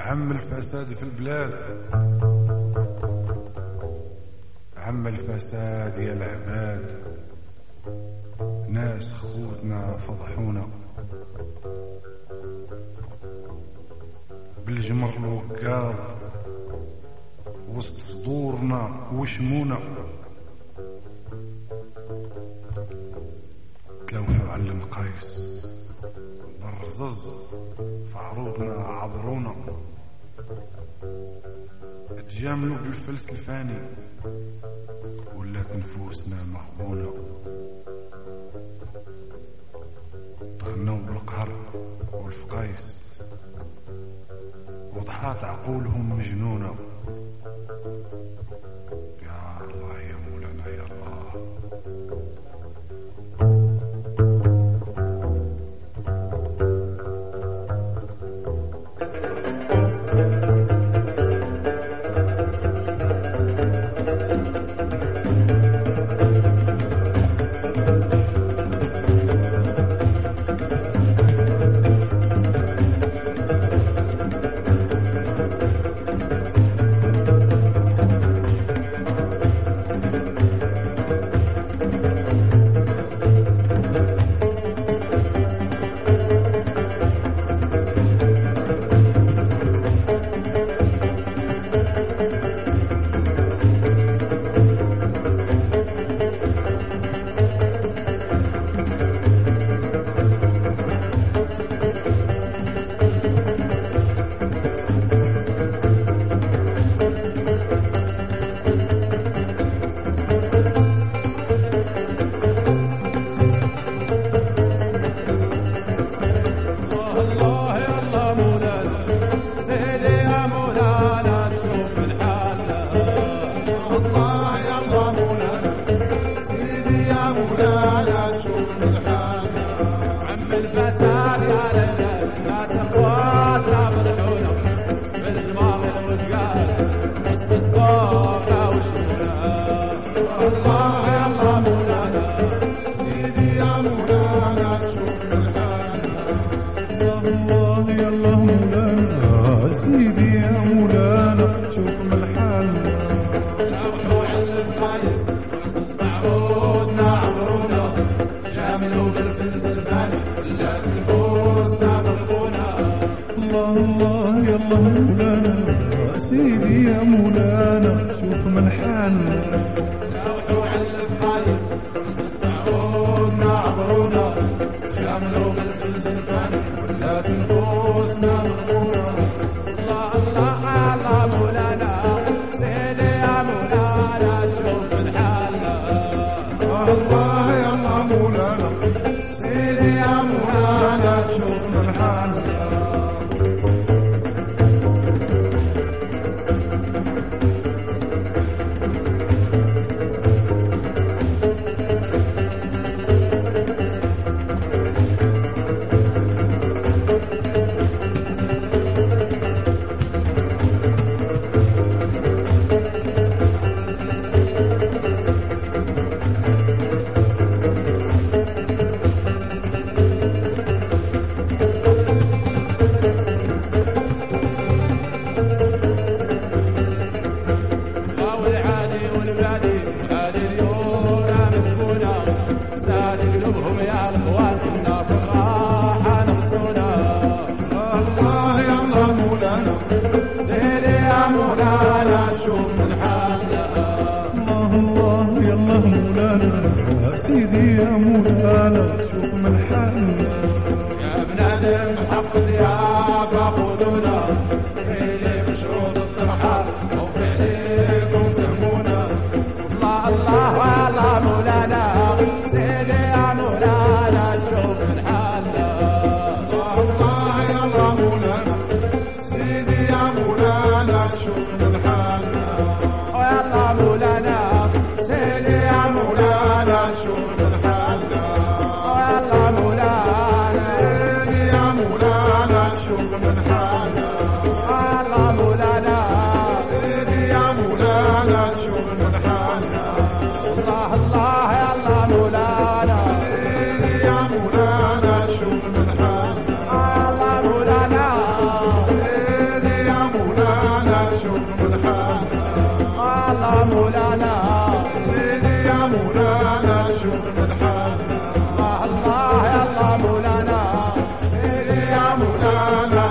عم الفساد في البلاد، عم الفساد يا العباد. ناس خوتنا فضحونا بالجمر الوقاض وسط صدورنا وشمونا. تلوحوا على المقايس بالرزز في عروضنا عبرونا. تجاملوا بالفلس الفاني ولات نفوسنا مخبونة. تغنوا بالقهر والفقايس وضحات عقولهم مجنونة. يا الله يا مولانا يا الله. سيدي يا مولانا شوف من حالنا. لوحوا على الفقايس رصص تعودنا عبرونا. جاملوا بالفلس الفاني ولا تنفوسنا مغبونة. الله الله الله مولانا سيدي يا مولانا تشوف من حالنا. الله يا الله مولانا سيدي يا مولانا تشوف من حالنا. سيدي يا مولانا شوف من حالنا. يا بنادم حق ضيافة خذونا خلي مشروط الترحال وفعليكم فهمونا. الله الله الله مولانا سيدي يا مولانا شوف من حالنا. الله الله يا الله مولانا سيدي يا مولانا شوف من حالنا. ويا الله مولانا سيدي يا مولانا شوف من حالنا. ويا الله مولانا سيدي يا مولانا شوف من حالنا. ويا الله مولانا سيدي يا مولانا شوف من حالنا. الله الله يا الله مولانا سيدي يا مولانا شوف من حالنا. الله مولانا سيدي يا مولانا